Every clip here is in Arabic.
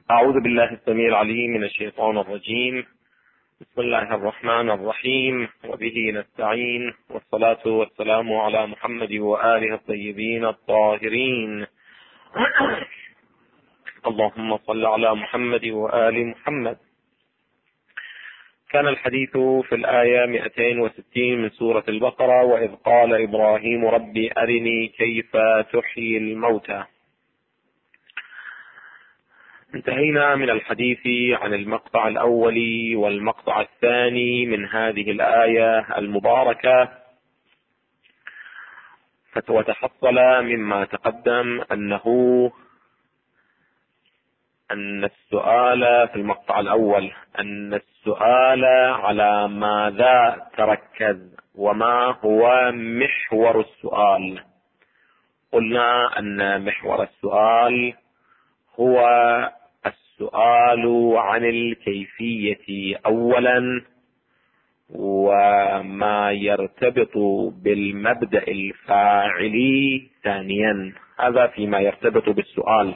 أعوذ بالله السميع العليم من الشيطان الرجيم. بسم الله الرحمن الرحيم، وبه نستعين، والصلاة والسلام على محمد وآله الطيبين الطاهرين. اللهم صل على محمد وآل محمد. كان الحديث في الآية 260 من سورة البقرة: وإذ قال إبراهيم ربي أرني كيف تحيي الموتى. انتهينا من الحديث عن المقطع الأول والمقطع الثاني من هذه الآية المباركة، وتحصل مما تقدم أن السؤال في المقطع الأول أن السؤال على ماذا تركز وما هو محور السؤال. قلنا أن محور السؤال هو السؤال عن الكيفية أولا، وما يرتبط بالمبدأ الفاعلي ثانيا. هذا فيما يرتبط بالسؤال.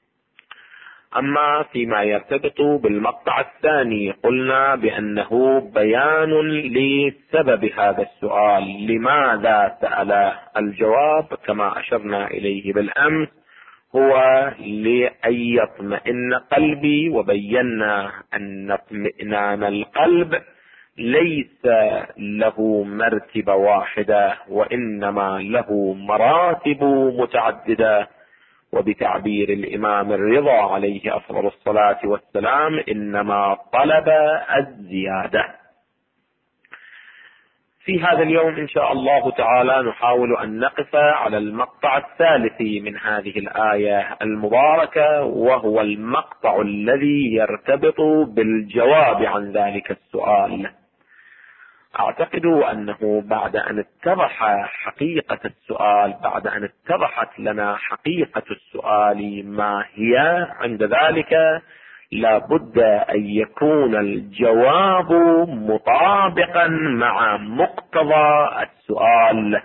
أما فيما يرتبط بالمقطع الثاني قلنا بأنه بيان لسبب هذا السؤال، لماذا سأل. الجواب كما أشرنا إليه بالأمس هو لأن يطمئن قلبي، وبينا أن اطمئنان القلب ليس له مرتبة واحدة، وإنما له مراتب متعددة. وبتعبير الإمام الرضا عليه أفضل الصلاة والسلام: إنما طلب الزيادة. في هذا اليوم إن شاء الله تعالى نحاول أن نقف على المقطع الثالث من هذه الآية المباركة، وهو المقطع الذي يرتبط بالجواب عن ذلك السؤال. أعتقد أنه بعد أن اتضح حقيقة السؤال، بعد أن اتضحت لنا حقيقة السؤال ما هي، عند ذلك لا بد أن يكون الجواب مطابقا مع مقتضى السؤال.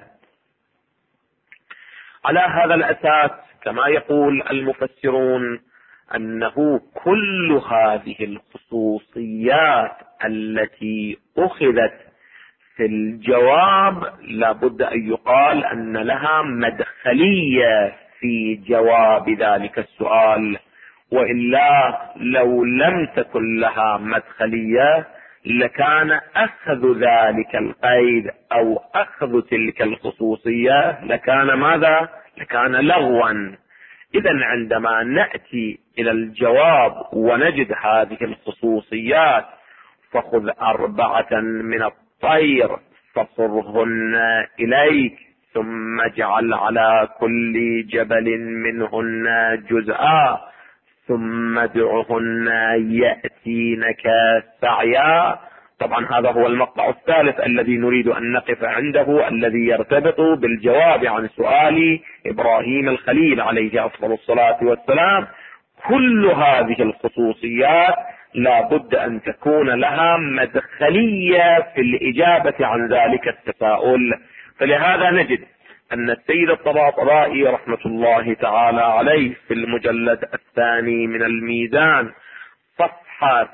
على هذا الأساس كما يقول المفسرون أنه كل هذه الخصوصيات التي أخذت في الجواب لا بد أن يقال أن لها مدخلية في جواب ذلك السؤال، وإلا لو لم تكن لها مدخلية لكان أخذ ذلك القيد أو أخذ تلك الخصوصية لكان ماذا؟ لكان لغوا. إذن عندما نأتي إلى الجواب ونجد هذه الخصوصيات: فخذ 4 من الطير فصرهن إليك، ثم اجعل على كل جبل منهن جزءا، ثم ادعهن يأتينك سعيا. طبعا هذا هو المقطع الثالث الذي نريد أن نقف عنده، الذي يرتبط بالجواب عن سؤال إبراهيم الخليل عليه أفضل الصلاة والسلام. كل هذه الخصوصيات لا بد أن تكون لها مدخلية في الإجابة عن ذلك التساؤل. فلهذا نجد أن السيد الطباطبائي رحمة الله تعالى عليه في المجلد الثاني من الميزان صفحة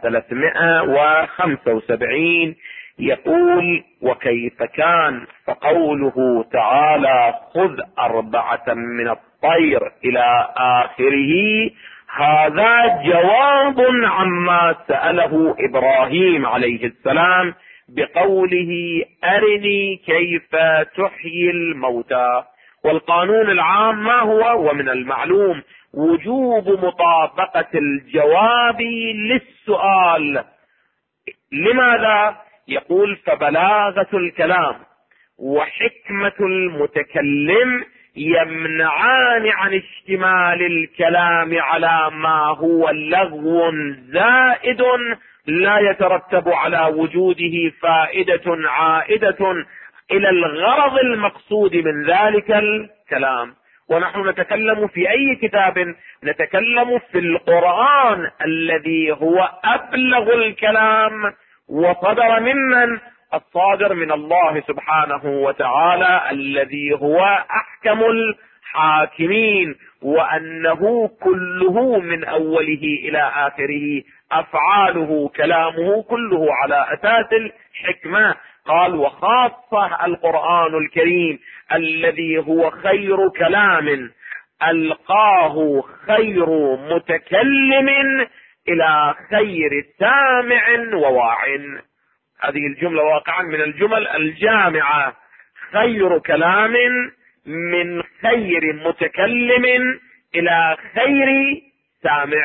375 يقول: وكيف كان؟ فقوله تعالى خذ 4 من الطير إلى آخره، هذا جواب عما سأله إبراهيم عليه السلام بقوله أرني كيف تحيي الموتى. والقانون العام ما هو؟ ومن المعلوم وجوب مطابقة الجواب للسؤال. لماذا؟ يقول: فبلاغة الكلام وحكمة المتكلم يمنعان عن اشتمال الكلام على ما هو لغو زائد لا يترتب على وجوده فائدة عائدة إلى الغرض المقصود من ذلك الكلام. ونحن نتكلم في أي كتاب؟ نتكلم في القرآن الذي هو أبلغ الكلام، وصدر ممن؟ الصادر من الله سبحانه وتعالى الذي هو أحكم الحاكمين. وأنه كله من أوله إلى آخره أفعاله كلامه كله على أساس الحكمة. قال وخاصة القرآن الكريم الذي هو خير كلام ألقاه خير متكلم إلى خير سامع وواع. هذه الجملة واقعا من الجمل الجامعة، خير كلام من خير متكلم إلى خير سامع.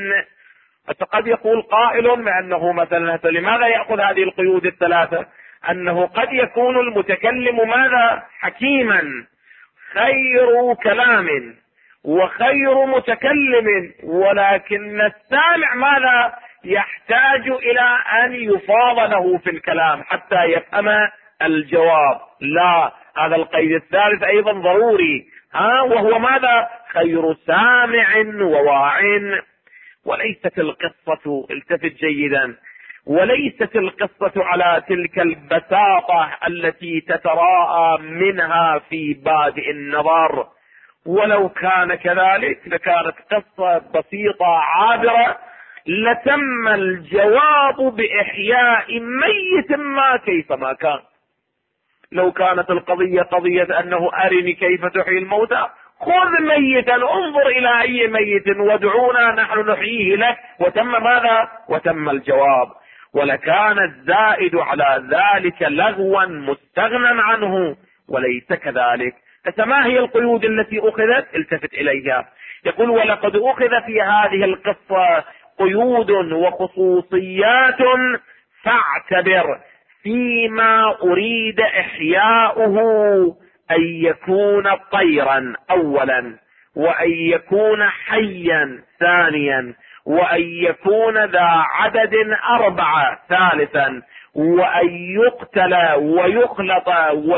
فقد يقول قائل بأنه مثلا لماذا يأخذ هذه القيود الثلاثة؟ أنه قد يكون المتكلم ماذا؟ حكيما، خير كلام وخير متكلم، ولكن السامع ماذا؟ يحتاج إلى أن يفاض له في الكلام حتى يفهم الجواب. لا، هذا القيد الثالث أيضا ضروري، وهو ماذا؟ خير سامع وواع. وليست القصة، التفت جيدا، وليست القصة على تلك البساطة التي تتراءى منها في بادئ النظر. ولو كان كذلك لكانت قصة بسيطة عابرة، لتم الجواب بإحياء ميت ما كيفما كان. لو كانت القضية قضية أنه أرني كيف تحيي الموتى، خذ ميتا، انظر إلى أي ميت وادعونا نحن نحييه لك، وتم ماذا؟ وتم الجواب. ولكان الزائد على ذلك لغوا مستغنى عنه، وليس كذلك. فما هي القيود التي أخذت؟ التفت إليها. يقول ولقد أخذ في هذه القصة قيود وخصوصيات فاعتبر فيما أريد إحياؤه أن يكون طيرا أولا، وأن يكون حيا ثانيا، وأن يكون ذا عدد 4 ثالثا، وأن يقتل ويخلط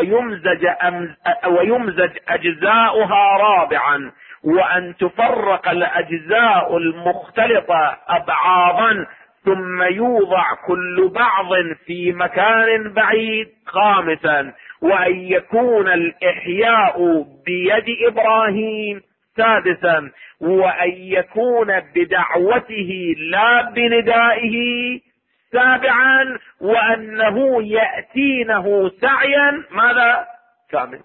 ويمزج أجزاؤها رابعا، وأن تفرق الأجزاء المختلطة أبعاضا، ثم يوضع كل بعض في مكان بعيد خامسا، وأن يكون الإحياء بيد إبراهيم سادسا، وأن يكون بدعوته لا بندائه سابعا، وأنه يأتينه سعيا ماذا؟ كامل.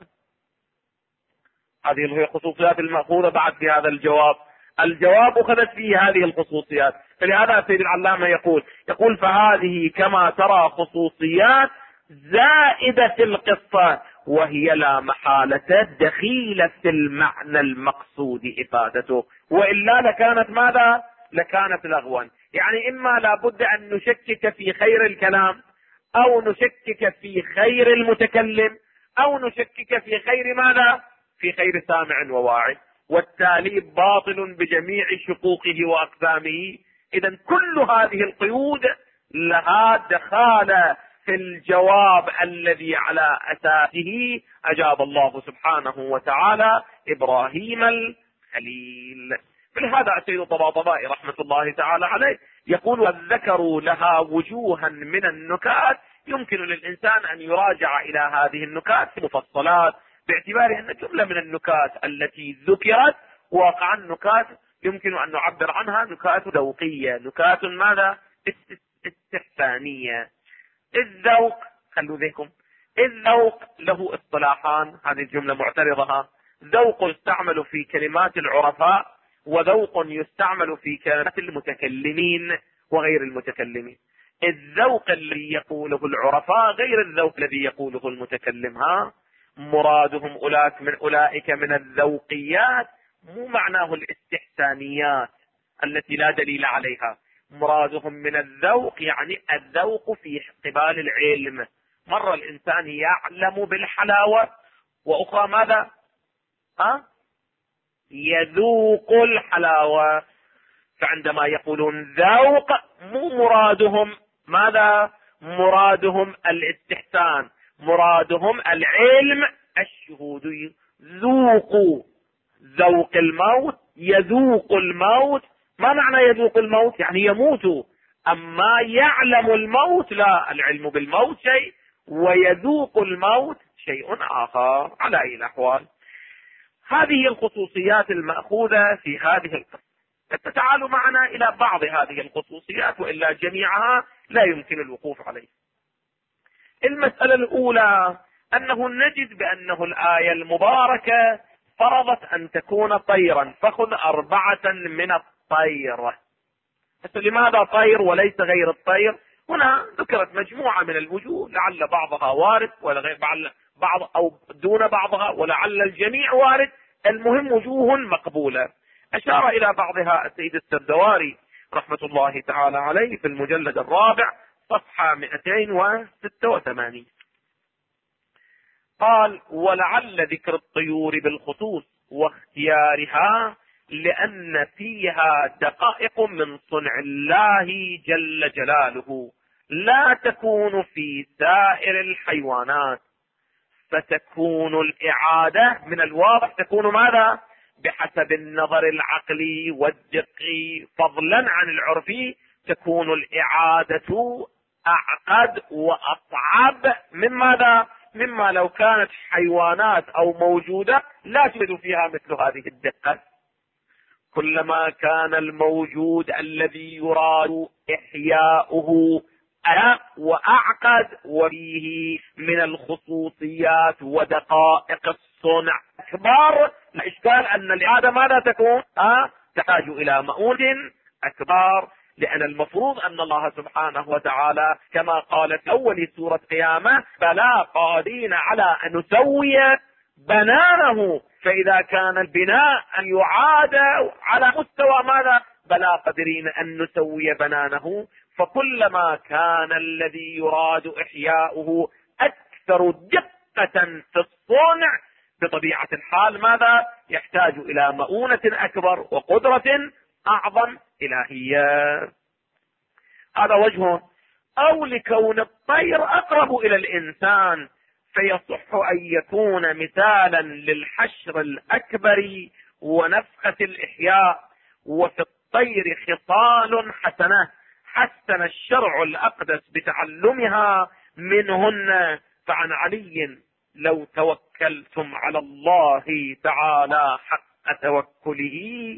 هذه هي الخصوصيات المأخوذة بعد في هذا الجواب. الجواب أخذت فيه هذه الخصوصيات. فلهذا السيد العلامة يقول فهذه كما ترى خصوصيات زائدة في القصة، وهي لا محالة دخيلة في المعنى المقصود إفادته، وإلا لكانت ماذا؟ لكانت لغوا. يعني إما لابد أن نشكك في خير الكلام، أو نشكك في خير المتكلم، أو نشكك في خير ماذا؟ في خير سامع وواعي، والتالي باطل بجميع شقوقه وأقسامه. إذن كل هذه القيود لها دخالة في الجواب الذي على أساسه أجاب الله سبحانه وتعالى إبراهيم الخليل. فلهذا السيد الطباطبائي رحمة الله تعالى عليه يقول والذكر لها وجوها من النكات، يمكن للإنسان أن يراجع إلى هذه النكات في مفصلات، باعتبار أن جملة من النكات التي ذكرت واقعا نكات يمكن أن نعبر عنها نكات ذوقية، نكات ماذا؟ استحسانية. الذوق، خلوا ذيكم، الذوق له اصطلاحان، هذه الجملة معترضها. ذوق يستعمل في كلمات العرفاء، وذوق يستعمل في كلمات المتكلمين وغير المتكلمين. الذوق الذي يقوله العرفاء غير الذوق الذي يقوله المتكلم. مرادهم أولئك من الذوقيات، مو معناه الاستحسانيات التي لا دليل عليها. مرادهم من الذوق يعني الذوق في قبال العلم. مرة الإنسان يعلم بالحلاوة، وأخرى ماذا؟ يذوق الحلاوة. فعندما يقولون ذوق مو مرادهم ماذا؟ مرادهم الاستحسان، مرادهم العلم، الشهود. ذوقوا، ذوق الموت، يذوق الموت. ما معنى يذوق الموت؟ يعني يموت. أما يعلم الموت لا، العلم بالموت شيء، ويذوق الموت شيء آخر. على أي الأحوال، هذه الخصوصيات المأخوذة في هذه القصة. تعالوا معنا إلى بعض هذه الخصوصيات، وإلا جميعها لا يمكن الوقوف عليه. المسألة الأولى أنه نجد بأنه الآية المباركة فرضت أن تكون طيرا، فخذ 4 من الطير. بس لماذا طير وليس غير الطير؟ هنا ذكرت مجموعة من الوجوه، لعل بعضها وارد ولغير بعض أو دون بعضها، ولعل الجميع وارد. المهم وجوه مقبولة. أشار إلى بعضها السيد السردواري رحمة الله تعالى عليه في المجلد 4 صفحة 286. قال: ولعل ذكر الطيور بالخصوص واختيارها لأن فيها دقائق من صنع الله جل جلاله لا تكون في سائر الحيوانات، فتكون الإعادة من الواضح تكون ماذا؟ بحسب النظر العقلي والدقي فضلا عن العرفي، تكون الإعادة أعقد وأصعب من ماذا؟ مما لو كانت حيوانات أو موجودة لا توجد فيها مثل هذه الدقة. كلما كان الموجود الذي يراد إحياؤه أدق وأعقد وفيه من الخصوصيات ودقائق الصنع أكبر، لا إشكال أن الإعادة ماذا تكون؟ تحتاج إلى مؤونة أكبر، لأن المفروض أن الله سبحانه وتعالى كما قال في أول سورة قيامة: بلى قادرين على أن نسوي بنانه. فإذا كان البناء أن يعاد على مستوى ماذا؟ بلى قادرين أن نسوي بنانه. فكلما كان الذي يراد إحياؤه أكثر دقة في الصنع بطبيعة الحال ماذا؟ يحتاج إلى مؤونة أكبر وقدرة أعظم إلهية. هذا وجه. أو لكون الطير أقرب إلى الإنسان فيصح أن يكون مثالا للحشر الأكبر ونفخة الإحياء. وفي الطير خصال حسنة حسن الشرع الأقدس بتعلمها منهن. فعن علي: لو توكلتم على الله تعالى حق توكله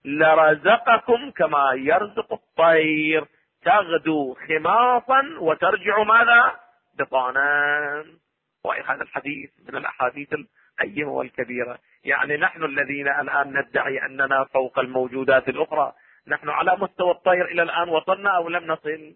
لرزقكم كما يرزق الطير تغدو خماصا وترجع ماذا؟ بطانا. وهذا الحديث من الأحاديث القيمة والكبيرة. يعني نحن الذين الآن ندعي أننا فوق الموجودات الأخرى، نحن على مستوى الطير إلى الآن وصلنا أو لم نصل؟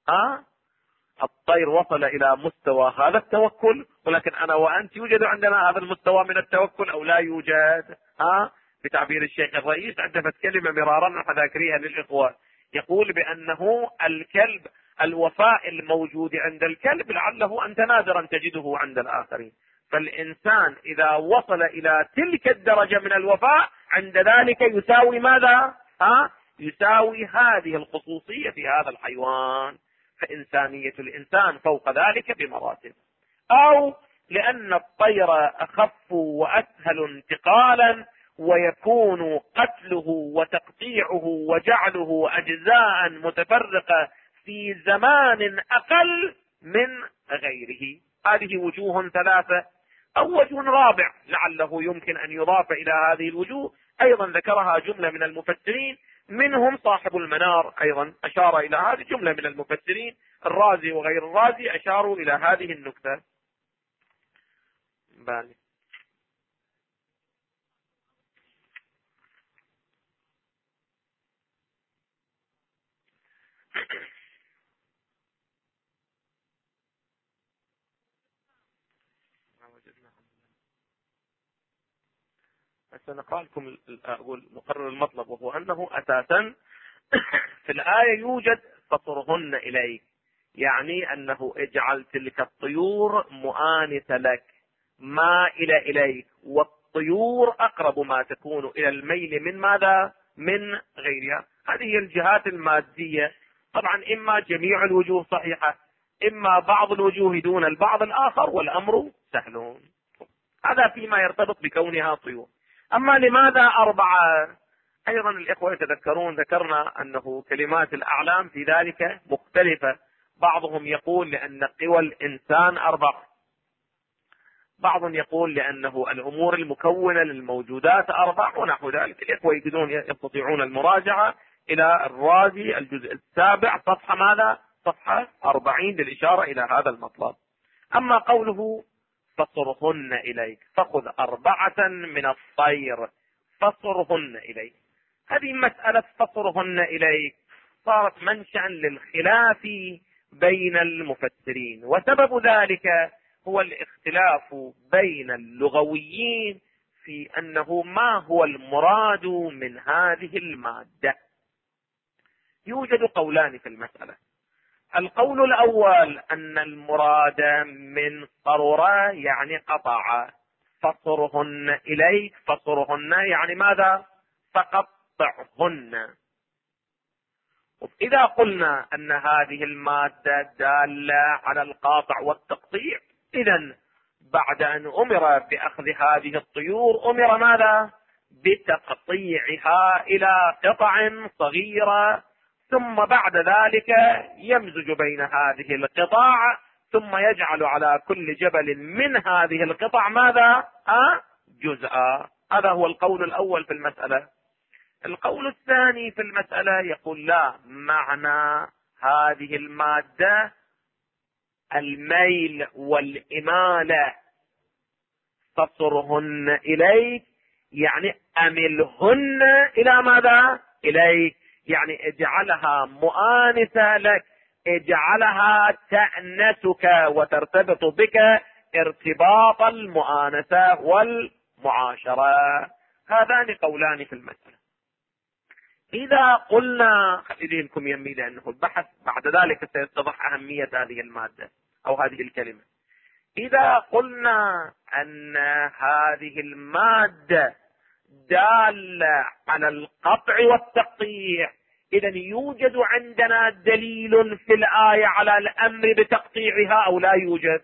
الطير وصل إلى مستوى هذا التوكل، ولكن أنا وأنت يوجد عندنا هذا المستوى من التوكل أو لا يوجد؟ بتعبير الشيخ الرئيس عندما كلمة مرارا نحن ذاكريها للإخوة، يقول بأنه الكلب الوفاء الموجود عند الكلب لعله أنت نادرا تجده عند الآخرين. فالإنسان إذا وصل إلى تلك الدرجة من الوفاء عند ذلك يساوي ماذا؟ يساوي هذه الخصوصية في هذا الحيوان. فإنسانية الإنسان فوق ذلك بمراتب. أو لأن الطير أخف وأسهل انتقالا، ويكون قتله وتقطيعه وجعله أجزاء متفرقة في زمان أقل من غيره. هذه وجوه 3. أو وجه رابع لعله يمكن أن يضاف إلى هذه الوجوه، أيضا ذكرها جملة من المفسرين، منهم صاحب المنار أيضا أشار إلى هذه جملة من المفسرين، الرازي وغير الرازي أشاروا إلى هذه النكتة. بالي سنقرأ لكم أقول مقرر المطلب، وهو أنه أساسا في الآية يوجد فطرهن إليك، يعني أنه اجعل تلك الطيور مؤانسة لك مائلة إليك، والطيور أقرب ما تكون إلى الميل من ماذا؟ من غيرها. هذه هي الجهات المادية. طبعا إما جميع الوجوه صحيحة، إما بعض الوجوه دون البعض الآخر، والأمر سهل. هذا فيما يرتبط بكونها طيور. أما لماذا 4؟ أيضا الإخوة يتذكرون ذكرنا أنه كلمات الأعلام في ذلك مختلفة. بعضهم يقول لأن قوى الإنسان 4، بعض يقول لأنه الأمور المكونة للموجودات 4 ونحو ذلك. الإخوة يستطيعون المراجعة إلى الرازي الجزء 7 صفحة ماذا؟ صفحة 40 للإشارة إلى هذا المطلب. أما قوله فصرهن إليك، فخذ 4 من الطير فصرهن إليك، هذه مسألة فصرهن إليك صارت منشأ للخلاف بين المفسرين، وسبب ذلك هو الاختلاف بين اللغويين في أنه ما هو المراد من هذه المادة. يوجد قولان في المسألة. القول الأول أن المراد من صرر يعني قطع، فصرهن إليك، فصرهن يعني ماذا؟ فقطعهن. إذا قلنا أن هذه المادة دالة على القاطع والتقطيع، إذن بعد أن أمر بأخذ هذه الطيور أمر ماذا؟ بتقطيعها إلى قطع صغيرة، ثم بعد ذلك يمزج بين هذه القطع، ثم يجعل على كل جبل من هذه القطع ماذا؟ جزءا. هذا هو القول الأول في المسألة. القول الثاني في المسألة يقول لا، معنى هذه المادة الميل والإمالة، فصرهن إليك يعني أملهن إلى ماذا؟ إليك، يعني اجعلها مؤانسة لك، اجعلها تأنسك وترتبط بك ارتباط المؤانسة والمعاشرة. هذان قولان في المسألة. إذا قلنا، خلي لكم يمي لأنه البحث بعد ذلك سيتضح أهمية هذه المادة أو هذه الكلمة. إذا قلنا أن هذه المادة دالة على القطع والتقطيع، إذن يوجد عندنا دليل في الآية على الأمر بتقطيعها أو لا يوجد؟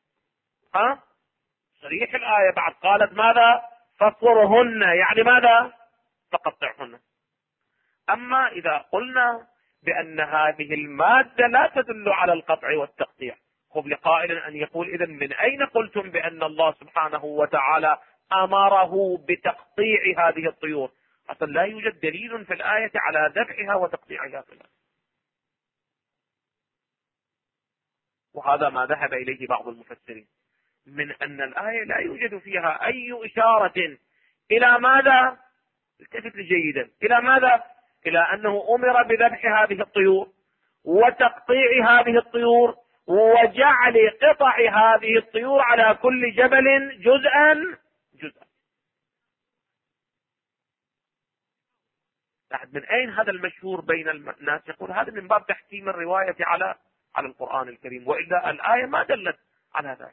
صريح الآية بعد قالت ماذا؟ فصرهن يعني ماذا؟ فقطعهن. أما إذا قلنا بأن هذه المادة لا تدل على القطع والتقطيع، خذ لقائل أن يقول إذن من أين قلتم بأن الله سبحانه وتعالى أمره بتقطيع هذه الطيور؟ أصلا لا يوجد دليل في الآية على ذبحها وتقطيعها في الآية. وهذا ما ذهب إليه بعض المفسرين من أن الآية لا يوجد فيها أي إشارة إلى ماذا؟ التفت جيدا، إلى ماذا؟ إلى أنه أمر بذبح هذه الطيور وتقطيع هذه الطيور وجعل قطع هذه الطيور على كل جبل جزءا. من أين هذا المشهور بين الناس؟ يقول هذا من باب تحكيم الرواية على القرآن الكريم، وإلا الآية ما دلت على ذلك.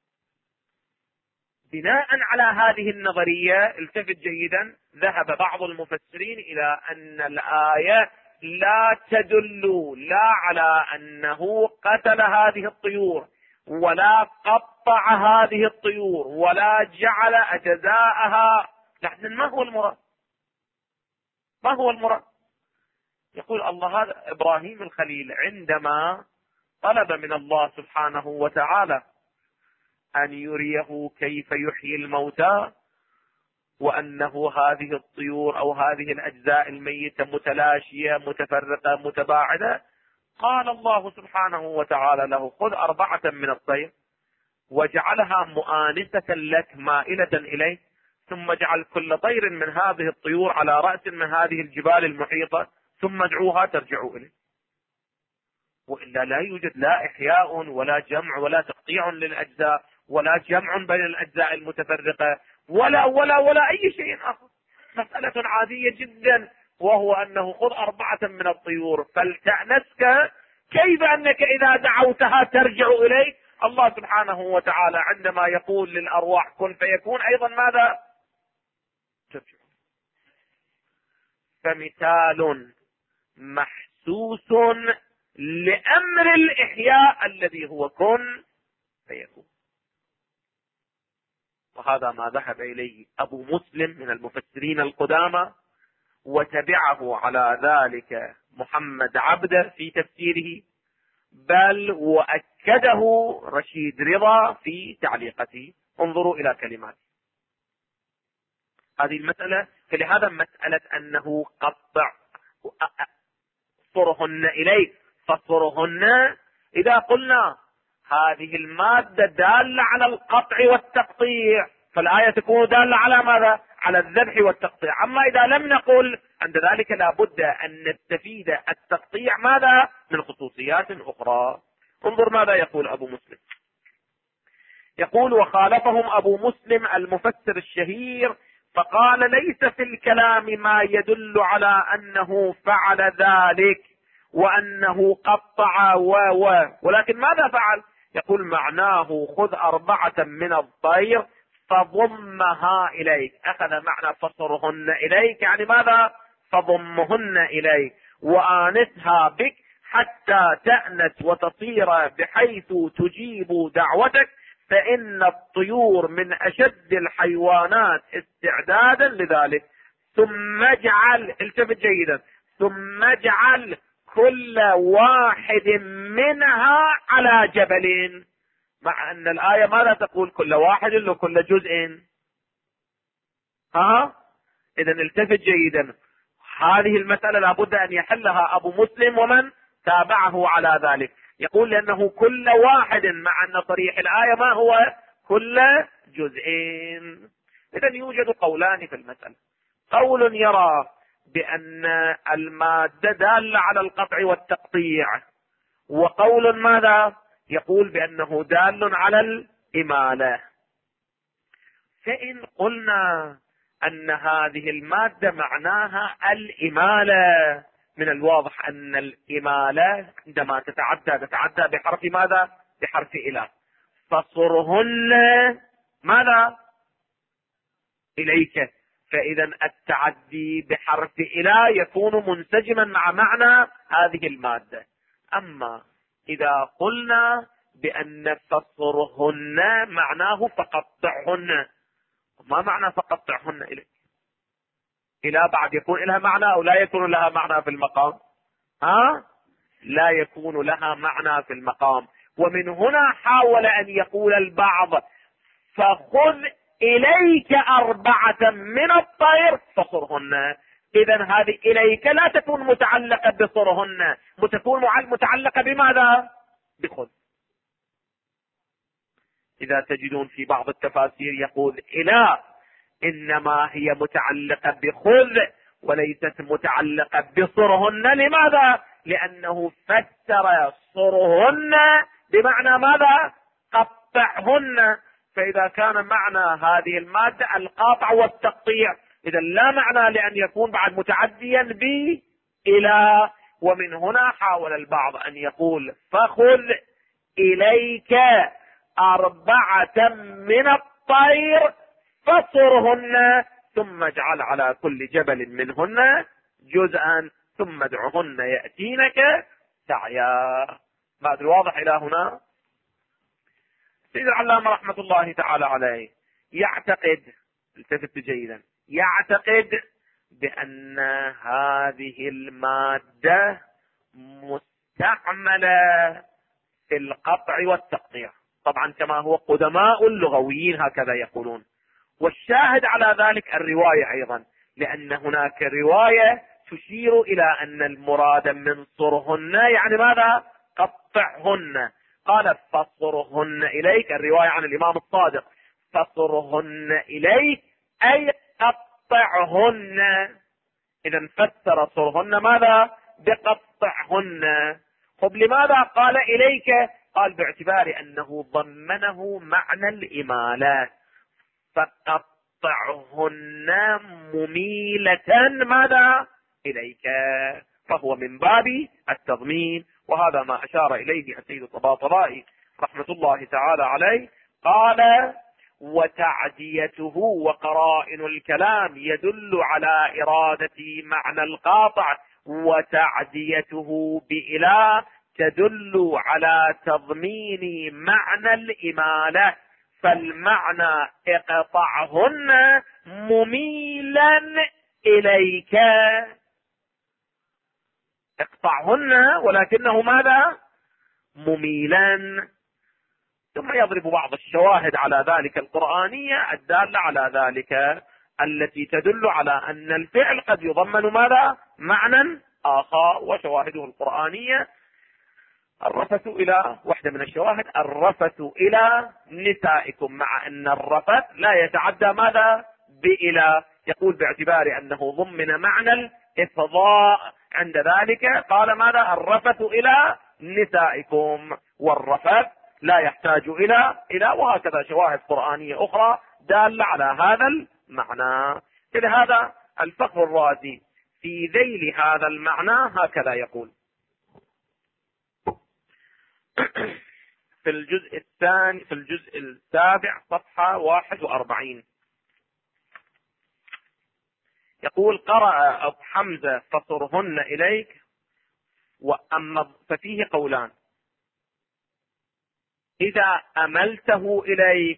بناء على هذه النظرية التفت جيدا، ذهب بعض المفسرين إلى أن الآية لا تدل لا على أنه قتل هذه الطيور ولا قطع هذه الطيور ولا جعل أجزاءها. لكن ما هو المراد؟ ما هو المراد؟ يقول الله هذا إبراهيم الخليل عندما طلب من الله سبحانه وتعالى أن يريه كيف يحيي الموتى، وأنه هذه الطيور أو هذه الأجزاء الميتة متلاشية متفرقة متباعدة، قال الله سبحانه وتعالى له خذ 4 من الطير وجعلها مؤانسة لك مائلة إليك، ثم اجعل كل طير من هذه الطيور على رأس من هذه الجبال المحيطة، ثم ادعوها ترجع إليه. وإلا لا يوجد لا إحياء ولا جمع ولا تقطيع للأجزاء ولا جمع بين الأجزاء المتفرقة ولا أي شيء آخر. مسألة عادية جدا، وهو أنه خذ 4 من الطيور فلتأنسك، كيف أنك إذا دعوتها ترجع إليك؟ الله سبحانه وتعالى عندما يقول للأرواح كن فيكون أيضا ماذا؟ ترجع. فمثال محسوس لأمر الإحياء الذي هو كن فيكون. وهذا ما ذهب إليه أبو مسلم من المفسرين القدامى، وتبعه على ذلك محمد عبده في تفسيره، بل وأكده رشيد رضا في تعليقته. انظروا إلى كلمات هذه المسألة. فلهذا مسألة أنه قطع صرهن إليك فصرهن، إذا قلنا هذه المادة دالة على القطع والتقطيع فالآية تكون دالة على ماذا؟ على الذبح والتقطيع. أما إذا لم نقل عند ذلك لابد أن نستفيد التقطيع ماذا؟ من خصوصيات أخرى. انظر ماذا يقول أبو مسلم. يقول: وخالفهم أبو مسلم المفسر الشهير فقال: ليس في الكلام ما يدل على أنه فعل ذلك وأنه قطع ولكن ماذا فعل؟ يقول: معناه خذ 4 من الطير فضمها إليك. أخذ معنى فصرهن إليك يعني ماذا؟ فضمهن إليك وآنسها بك حتى تأنس وتصير بحيث تجيب دعوتك، فإن الطيور من أشد الحيوانات استعدادا لذلك. ثم اجعل، التفت جيدا، ثم اجعل كل واحد منها على جبل. مع أن الآية ماذا تقول؟ كل واحد وكل جزء. إذا التفت جيدا، هذه المسألة لابد أن يحلها أبو مسلم ومن تابعه على ذلك. يقول لأنه كل واحد، مع أن صريح الآية ما هو؟ كل جزئين. إذا يوجد قولان في المسألة: قول يرى بأن المادة دالة على القطع والتقطيع، وقول ماذا؟ يقول بأنه دال على الإمالة. فإن قلنا أن هذه المادة معناها الإمالة، من الواضح أن الإمالة عندما تتعدى بحرف ماذا؟ بحرف إله. فصرهن ماذا؟ إليك. فإذا التعدي بحرف إله يكون منسجما مع معنى هذه المادة. أما إذا قلنا بأن فصرهن معناه فقطعهن، ما معنى فقطعهن إليك؟ إلى بعد يكون لها معنى أو لا يكون لها معنى في المقام؟ لا يكون لها معنى في المقام. ومن هنا حاول أن يقول البعض: فخذ إليك 4 من الطير فصرهن. إذا هذه إليك لا تكون متعلقة بصرهن، تكون متعلقة بماذا؟ بخذ. إذا تجدون في بعض التفاسير يقول إلى إنما هي متعلقة بخذ وليست متعلقة بصرهن. لماذا؟ لأنه فسر صرهن بمعنى ماذا؟ قطعهن. فإذا كان معنى هذه المادة القاطع والتقطيع، إذا لا معنى لأن يكون بعد متعديا بإلى. ومن هنا حاول البعض أن يقول: فخذ إليك 4 من الطير فصرهن ثم اجعل على كل جبل منهن جزءا ثم ادعهن يأتينك سعيا. ما أدري واضح إلى هنا؟ سيد العلامة رحمة الله تعالى عليه يعتقد، التفت جيدا، يعتقد بأن هذه المادة مستعملة في القطع والتقطيع، طبعا كما هو قدماء اللغويين هكذا يقولون. والشاهد على ذلك الرواية أيضا، لأن هناك رواية تشير إلى أن المراد من صرهن يعني ماذا؟ قطعهن. قال: فصرهن إليك، الرواية عن الإمام الصادق، فصرهن إليك أي قطعهن. إذا فسر صرهن ماذا؟ بقطعهن. طب لماذا قال إليك؟ قال باعتبار أنه ضمنه معنى الإمالة، فقطعهن مميلة ماذا؟ إليك، فهو من باب التضمين. وهذا ما أشار إليه السيد الطباطبائي رحمة الله تعالى عليه. قال: وتعديته وقرائن الكلام يدل على إرادة معنى القاطع، وتعديته بإله تدل على تضمين معنى الإمالة، فالمعنى اقطعهن مميلا إليك. اقطعهن ولكنه ماذا؟ مميلا. ثم يضرب بعض الشواهد على ذلك القرآنية الدالة على ذلك، التي تدل على أن الفعل قد يضمن ماذا؟ معنى آخر. وشواهده القرآنية الرفث إلى، واحدة من الشواهد الرفث إلى نسائكم، مع أن الرفث لا يتعدى ماذا؟ بإلى، يقول باعتبار أنه ضمن معنى الإفضاء، عند ذلك قال ماذا؟ الرفث إلى نسائكم، والرفث لا يحتاج إلى وهكذا شواهد قرآنية أخرى دالة على هذا المعنى. لهذا الفخر الرازي في ذيل هذا المعنى هكذا يقول في الجزء الثاني، في الجزء السابع صفحة 41، يقول: قرأ أبو حمزة فصرهن إليك، وأما ففيه قولان: إذا أملته إليك،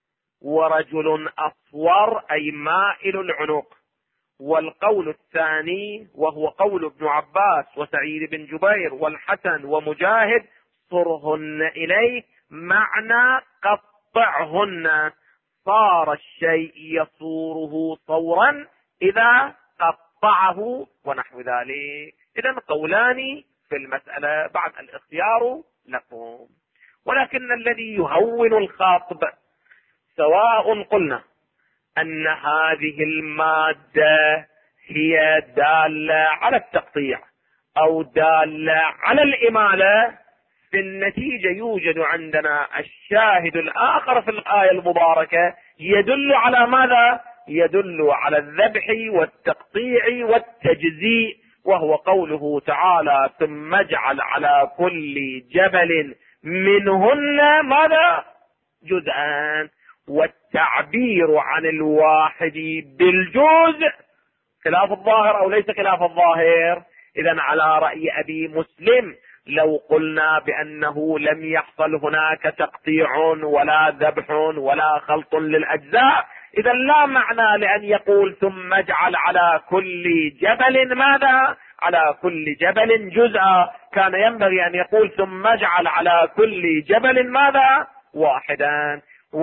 ورجل أصور أي مائل العنق. والقول الثاني وهو قول ابن عباس وسعيد بن جبير والحسن ومجاهد: صرهن إليك معنى قطعهن، صار الشيء يصوره صورا إذا قطعه ونحو ذلك. إذن قولان في المسألة، بعد الاختيار لكم. ولكن الذي يهون الخاطب، سواء قلنا أن هذه المادة هي دالة على التقطيع أو دالة على الإمالة، في النتيجة يوجد عندنا الشاهد الآخر في الآية المباركة يدل على ماذا؟ يدل على الذبح والتقطيع والتجزيء، وهو قوله تعالى: ثم اجعل على كل جبل منهن ماذا؟ جزءان. والتعبير عن الواحد بالجزء خلاف الظاهر أو ليس خلاف الظاهر؟ إذن على رأي أبي مسلم، لو قلنا بأنه لم يحصل هناك تقطيع ولا ذبح ولا خلط للأجزاء، إذا لا معنى لأن يقول ثم اجعل على كل جبل ماذا؟ على كل جبل جزءا. كان ينبغي أن يقول ثم اجعل على كل جبل ماذا؟ واحدا.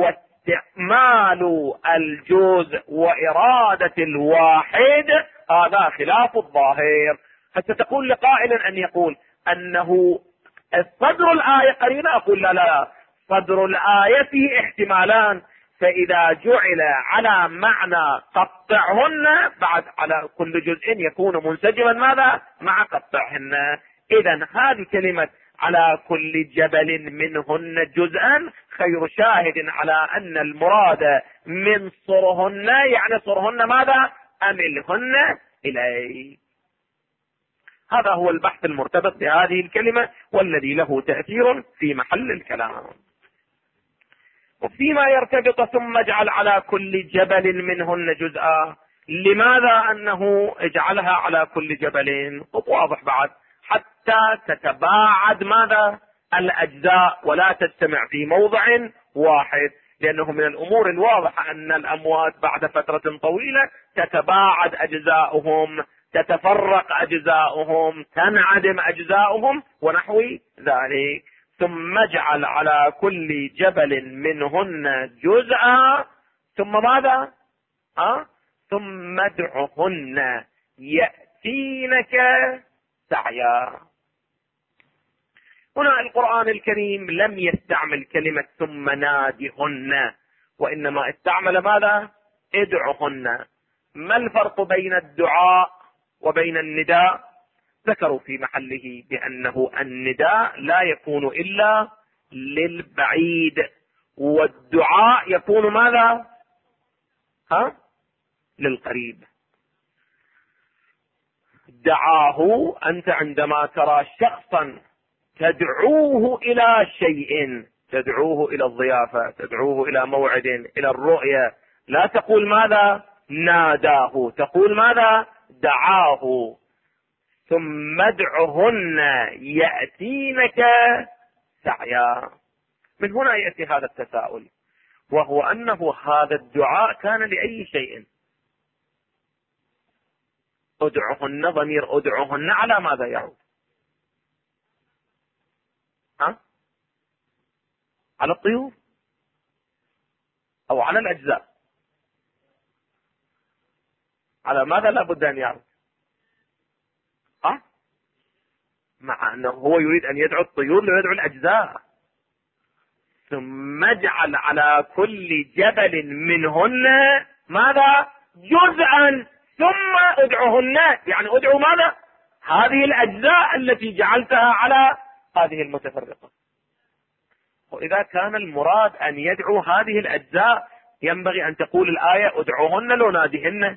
واستعمال الجزء وإرادة الواحد هذا خلاف الظاهر. حتى تقول لقائل أن يقول أنه صدر الآية قرينة، أقول لا، صدر الآية فيه احتمالان، فإذا جعل على معنى قطعهن بعد على كل جزء يكون منسجما ماذا؟ مع قطعهن. إذن هذه كلمة على كل جبل منهن جزءا خير شاهد على أن المراد من صرهن يعني صرهن ماذا؟ أملهن إليه. هذا هو البحث المرتبط بهذه الكلمة والذي له تأثير في محل الكلام. وفيما يرتبط ثم اجعل على كل جبل منهن جزءا، لماذا أنه اجعلها على كل جبل؟ واضح بعد، حتى تتباعد ماذا؟ الأجزاء ولا تجتمع في موضع واحد، لأنه من الأمور الواضحة أن الأموات بعد فترة طويلة تتباعد أجزاؤهم، تتفرق أجزاؤهم، تنعدم أجزاؤهم ونحو ذلك. ثم اجعل على كل جبل منهن جزءا، ثم ماذا؟ ثم ادعهن يأتينك سعيا. هنا القرآن الكريم لم يستعمل كلمة ثم نادهن، وإنما استعمل ماذا؟ ادعهن. ما الفرق بين الدعاء وبين النداء؟ ذكروا في محله بأنه النداء لا يكون إلا للبعيد، والدعاء يكون ماذا؟ للقريب. دعاه، أنت عندما ترى شخصا تدعوه إلى شيء، تدعوه إلى الضيافة، تدعوه إلى موعد، إلى الرؤية، لا تقول ماذا؟ ناداه، تقول ماذا؟ دعاه. ثم ادعهن يأتينك سعيا. من هنا يأتي هذا التساؤل، وهو أنه هذا الدعاء كان لأي شيء؟ ادعهن، ضمير ادعهن على ماذا يعود؟ على الطيور أو على الأجزاء؟ على ماذا لابد أن يعرض؟ مع أنه هو يريد أن يدعو الطيور ليدعو الأجزاء. ثم اجعل على كل جبل منهن ماذا؟ جزءا، ثم ادعوهن، يعني ادعو ماذا؟ هذه الأجزاء التي جعلتها على هذه المتفرقة. وإذا كان المراد أن يدعو هذه الأجزاء ينبغي أن تقول الآية ادعوهن لو نادهن،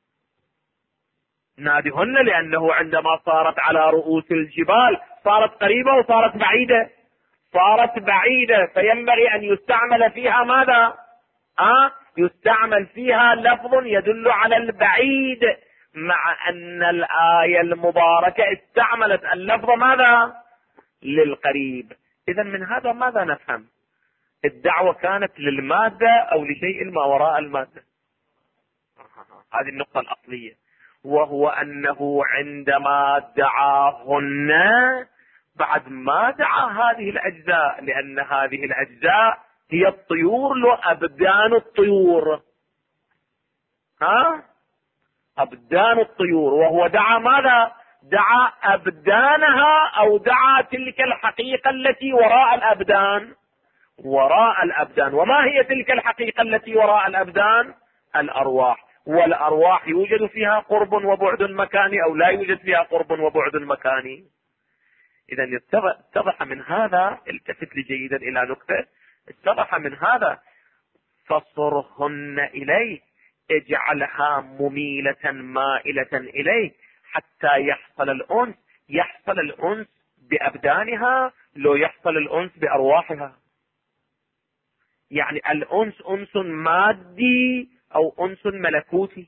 نادهن، لأنه عندما صارت على رؤوس الجبال صارت قريبة وصارت بعيدة، صارت بعيدة، فينبغي أن يستعمل فيها ماذا؟ يستعمل فيها لفظ يدل على البعيد، مع أن الآية المباركة استعملت اللفظ ماذا؟ للقريب. إذا من هذا ماذا نفهم؟ الدعوة كانت للمادة أو لشيء ما وراء المادة؟ هذه النقطة الأصلية، وهو أنه عندما دعاهن بعد ما دعا هذه الأجزاء، لأن هذه الأجزاء هي الطيور، لو أبدان الطيور، أبدان الطيور، وهو دعا ماذا؟ دعا أبدانها، أو دعا تلك الحقيقة التي وراء الأبدان، وراء الأبدان. وما هي تلك الحقيقة التي وراء الأبدان؟ الأرواح. والأرواح يوجد فيها قرب وبعد مكاني أو لا يوجد فيها قرب وبعد مكاني؟ إذا اتضح من هذا، التفت لي جيدا إلى نقطة، اتضح من هذا فصرهن إليك، اجعلها مميلة مائلة إليك حتى يحصل الأنس. يحصل الأنس بأبدانها لو يحصل الأنس بأرواحها، يعني الأنس أنس مادي أو أنس ملكوتي.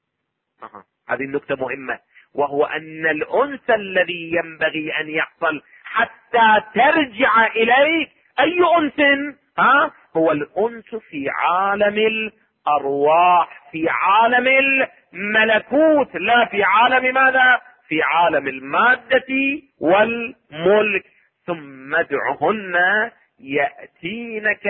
هذه النقطة مهمة، وهو أن الأنس الذي ينبغي أن يحصل حتى ترجع إليك أي أنس؟ هو الأنس في عالم الأرواح، في عالم الملكوت، لا في عالم ماذا؟ في عالم المادة والملك. ثم ادعهن يأتينك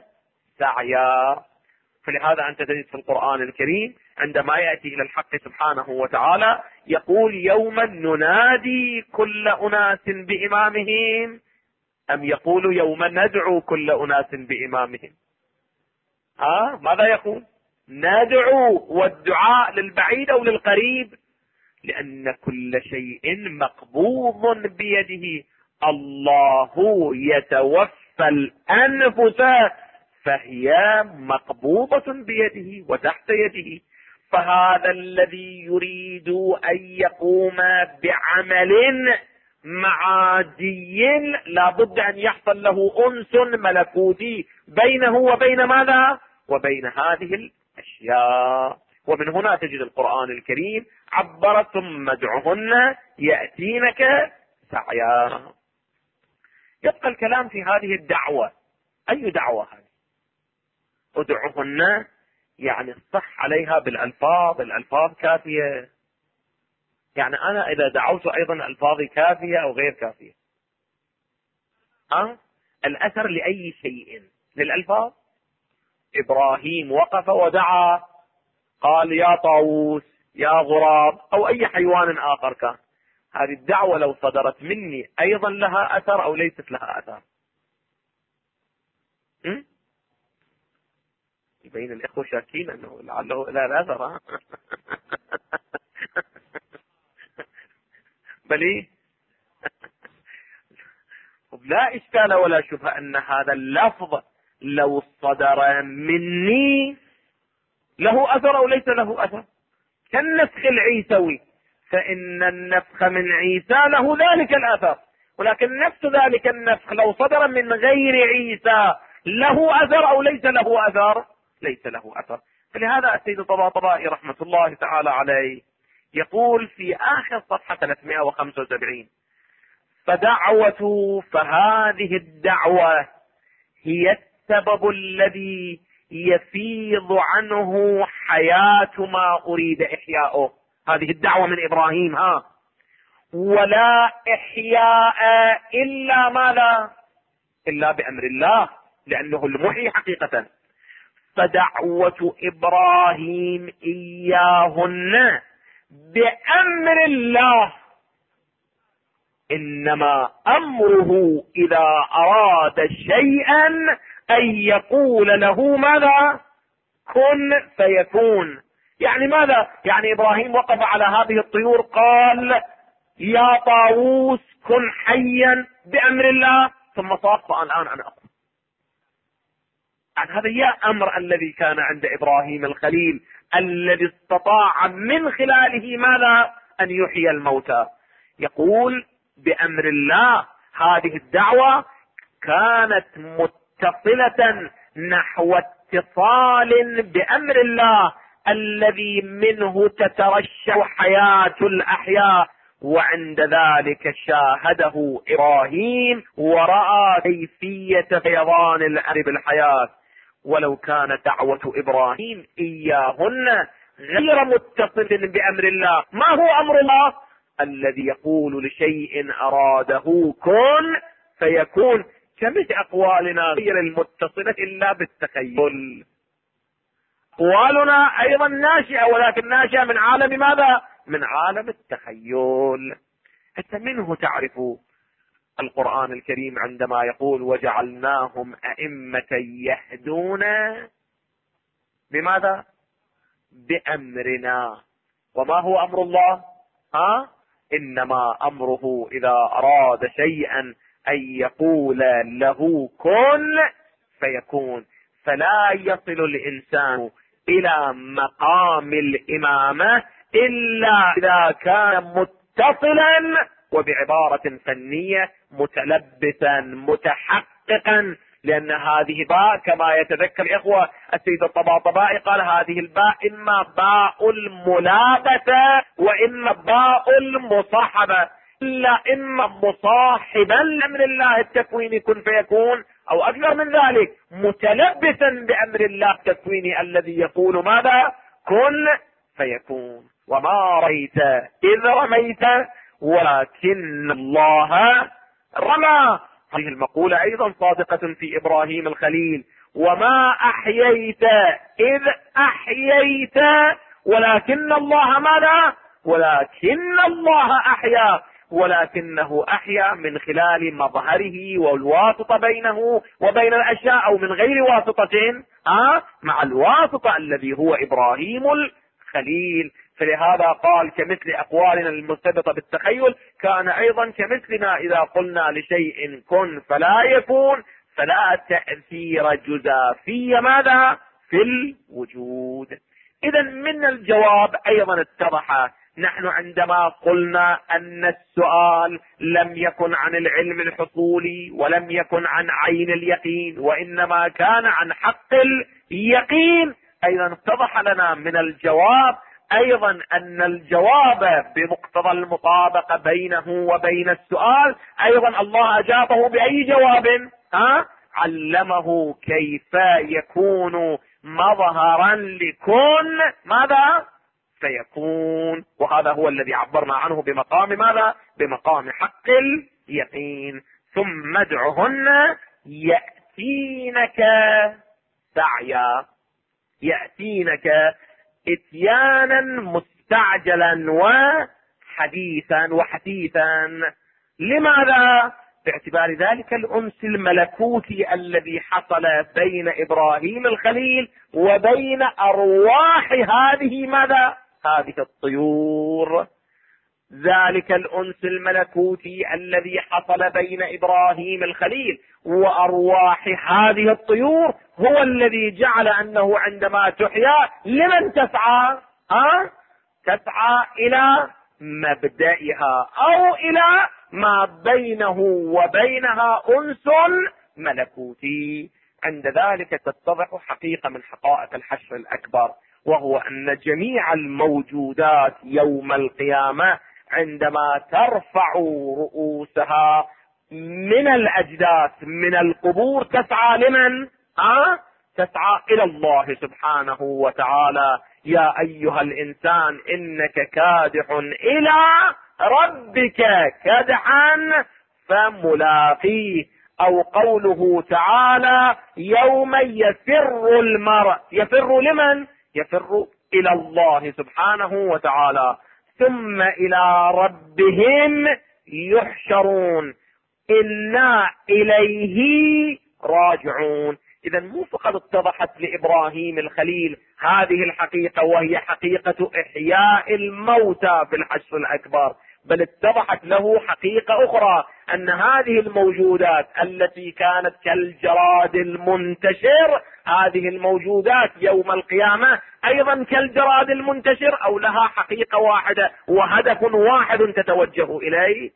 سعيا. فلهذا أنت تجد في القرآن الكريم عندما يأتي إلى الحق سبحانه وتعالى يقول يوما ننادي كل أناس بإمامهم، أم يقول يوما ندعو كل أناس بإمامهم؟ ماذا يقول؟ ندعو، والدعاء للبعيد أو للقريب، لأن كل شيء مقبوض بيده. الله يتوفى الأنفس فهي مقبوضة بيده وتحت يده. فهذا الذي يريد أن يقوم بعمل معادي لابد أن يحصل له أنس ملكوتي بينه وبين ماذا؟ وبين هذه الأشياء. ومن هنا تجد القرآن الكريم عبر ثم ادعهن يأتينك سعيا. يبقى الكلام في هذه الدعوة. أي دعوة هذه؟ ادعهن يعني الصح عليها بالألفاظ، الألفاظ كافية. يعني أنا إذا دعوت أيضا ألفاظي كافية أو غير كافية؟ الأثر لأي شيء للألفاظ. إبراهيم وقف ودعا، قال يا طاووس يا غراب أو أي حيوان آخر كان، هذه الدعوة لو صدرت مني أيضا لها أثر أو ليست لها أثر؟ يبين الإخوة شاكين أنه لعله لها أثر. بل لا إشكال ولا شبهة أن هذا اللفظ لو صدر مني له أثر أو ليس له أثر، كالنسخ العيسوي، فإن النسخ من عيسى له ذلك الأثر، ولكن نفس ذلك النسخ لو صدر من غير عيسى له أثر أو ليس له أثر؟ ليس له أثر. فلهذا السيد الطباطبائي رحمة الله تعالى عليه يقول في آخر صفحة 375: فهذه الدعوة هي السبب الذي يفيض عنه حياة ما أريد إحياؤه. هذه الدعوة من إبراهيم، ولا إحياء إلا ماذا؟ إلا بأمر الله. لأنه المحيي حقيقة. فدعوة إبراهيم إياهن بأمر الله، إنما أمره إذا أراد شيئا أن يقول له ماذا؟ كن فيكون. يعني ماذا؟ يعني إبراهيم وقف على هذه الطيور قال يا طاووس كن حيا بأمر الله، ثم صاف الآن أنا أقول. هذا هي أمر الذي كان عند إبراهيم الخليل، الذي استطاع من خلاله ماذا؟ أن يحيي الموتى. يقول بأمر الله. هذه الدعوة كانت متصلة نحو اتصال بأمر الله الذي منه تترشح حياة الأحياء، وعند ذلك شاهده إبراهيم ورأى كيفية فيضان الأرض بالحياة. ولو كان دعوة إبراهيم إياهن غير متصل بأمر الله، ما هو أمر الله؟ الذي يقول لشيء أراده كن فيكون، كمثل أقوالنا غير المتصلة إلا بالتخيل. أقوالنا أيضا ناشئة، ولكن ناشئة من عالم ماذا؟ من عالم التخيل. حتى منه تعرف القرآن الكريم عندما يقول وجعلناهم أئمة يهدون بماذا؟ بأمرنا. وما هو أمر الله؟ إنما أمره إذا أراد شيئا أن يقول له كن فيكون. فلا يصل الإنسان إلى مقام الإمامة إلا إذا كان متصلا وبعبارة فنية متلبسا متحققا، لأن هذه باء كما يتذكر الإخوة السيد الطباطبائي قال هذه الباء إما باء الملابسة وإما باء المصاحبة، إلا إما مصاحبا لأمر الله التكويني كن فيكون، أو أكثر من ذلك متلبسا بأمر الله التكويني الذي يقول ماذا؟ كن فيكون. وما رميت إذ رميت ولكن الله رمى. هذه المقولة أيضا صادقة في إبراهيم الخليل. وما أحييت إذ أحييت ولكن الله ماذا؟ ولكن الله أحيا، ولكنه أحيا من خلال مظهره والواسطة بينه وبين الأشياء، أو من غير واسطة مع الواسطة الذي هو إبراهيم الخليل. فلهذا قال كمثل أقوالنا المرتبطة بالتخيل كان أيضا كمثلنا إذا قلنا لشيء كن فلا يكون، فلا تأثير جزافي ماذا؟ في الوجود. إذا من الجواب أيضا اتضح، نحن عندما قلنا أن السؤال لم يكن عن العلم الحصولي ولم يكن عن عين اليقين، وإنما كان عن حق اليقين، أيضا اتضح لنا من الجواب أيضا أن الجواب بمقتضى المطابقة بينه وبين السؤال أيضا الله أجابه بأي جواب؟ علمه كيف يكون مظهرا لكون ماذا؟ فيكون. وهذا هو الذي عبرنا عنه بمقام ماذا؟ بمقام حق اليقين. ثم ادعهن يأتينك سعيا، يأتينك اتيانا مستعجلا وحثيثا. لماذا؟ باعتبار ذلك الأنس الملكوتي الذي حصل بين إبراهيم الخليل وبين أرواح هذه ماذا؟ هذه الطيور. ذلك الأنس الملكوتي الذي حصل بين إبراهيم الخليل وأرواح هذه الطيور هو الذي جعل أنه عندما تحيا لمن تسعى؟ تسعى إلى مبدئها أو إلى ما بينه وبينها أنس ملكوتي. عند ذلك تتضح حقيقة من حقائق الحشر الأكبر، وهو أن جميع الموجودات يوم القيامة عندما ترفع رؤوسها من الأجداث من القبور تسعى لمن؟ تسعى إلى الله سبحانه وتعالى. يا أيها الإنسان إنك كادح إلى ربك كدحا فملاقيه. أو قوله تعالى يوم يفر المرء، يفر لمن؟ يفر إلى الله سبحانه وتعالى، ثم إلى ربهم يحشرون، إنا إليه راجعون. إذا مو فقط اتضحت لإبراهيم الخليل هذه الحقيقة وهي حقيقة إحياء الموتى في الحشر الأكبر، بل اتضحت له حقيقة أخرى، أن هذه الموجودات التي كانت كالجراد المنتشر، هذه الموجودات يوم القيامة أيضا كالجراد المنتشر، أو لها حقيقة واحدة وهدف واحد تتوجه إليه.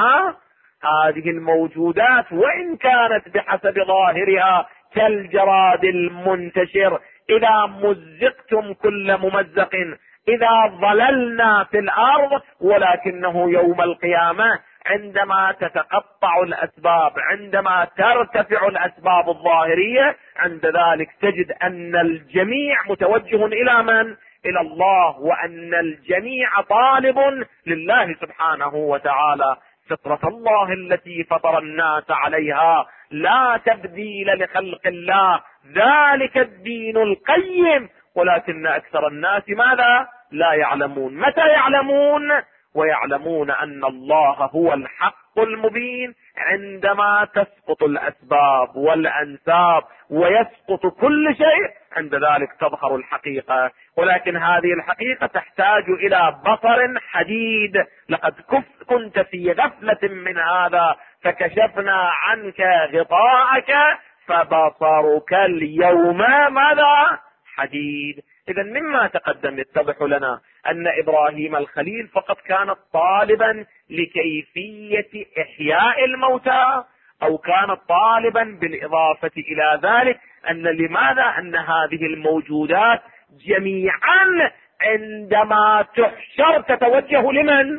هذه الموجودات وإن كانت بحسب ظاهرها كالجراد المنتشر، إذا مزقتم كل ممزق، إذا ضللنا في الأرض، ولكنه يوم القيامة عندما تتقطع الأسباب، عندما ترتفع الأسباب الظاهرية، عند ذلك تجد أن الجميع متوجه إلى من؟ إلى الله، وأن الجميع طالب لله سبحانه وتعالى. فطرة الله التي فطر الناس عليها لا تبديل لخلق الله، ذلك الدين القيم، ولكن أكثر الناس ماذا؟ لا يعلمون. متى يعلمون؟ ويعلمون أن الله هو الحق المبين عندما تسقط الأسباب والأنساب ويسقط كل شيء، عند ذلك تظهر الحقيقة. ولكن هذه الحقيقة تحتاج إلى بصر حديد. لقد كنت في غفلة من هذا فكشفنا عنك غطاءك فبصرك اليوم ماذا؟ حديد. إذا مما تقدم يتضح لنا أن إبراهيم الخليل فقط كان طالبا لكيفية إحياء الموتى، أو كان طالبا بالإضافة إلى ذلك أن لماذا أن هذه الموجودات جميعا عندما تحشر تتوجه لمن؟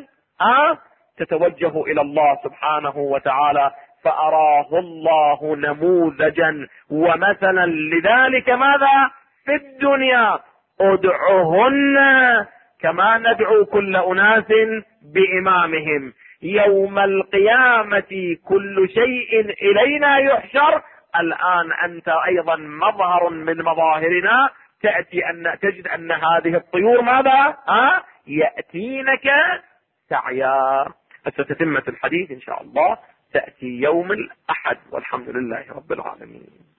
تتوجه إلى الله سبحانه وتعالى. فأراه الله نموذجا ومثلا لذلك ماذا؟ في الدنيا ادعوهن كما ندعو كل أناس بإمامهم، يوم القيامة كل شيء إلينا يحشر. الآن أنت أيضا مظهر من مظاهرنا، تجد أن هذه الطيور ماذا؟ يأتينك سعيا. ستتمة الحديث إن شاء الله تأتي يوم الأحد، والحمد لله رب العالمين.